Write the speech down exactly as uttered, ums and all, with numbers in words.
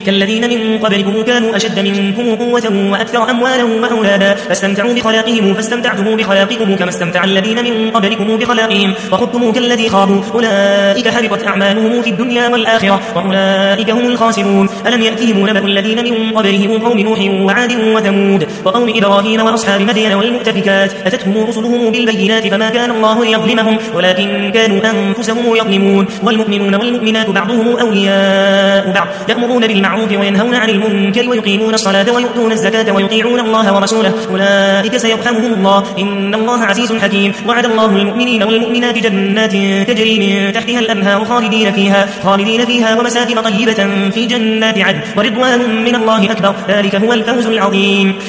كالذين من قبلكم كانوا أشد منكم قوة وأكثر أموالا وأولادا فاستمتعوا بخلاقهم فاستمتعتم بخلاقكم كما استمتع الذين من قبلكم بخلاقهم وخضتم كالذي خاضوا أولئك حبطت أعمالهم في الدنيا والآخرة وأولئك هم الخاسرون. ألم يأتهم نبأ الذين من قبلهم قوم نوح وعاد وثمود وقوم إبراهيم وأصحاب مدين والمؤتفكات أتتهم رسلهم بالبينات فما كان الله ليظلمهم ولكن كانوا أنفسهم يظلمون. والمؤمنون والمؤمنات بعضهم أولياء بعض يأمرون بالمعروف وينهون عن المنكر ويقيمون الصلاة ويؤتون الزكاة ويطيعون الله ورسوله أولئك سيرحمهم الله إن الله عزيز حكيم. وعد الله المؤمنين والمؤمنات جنات تجري من تحتها الأنهار خالدين فيها خالدين فيها ومساكن طيبة في جنات عدن ورضوان من الله أكبر ذلك هو الفوز العظيم.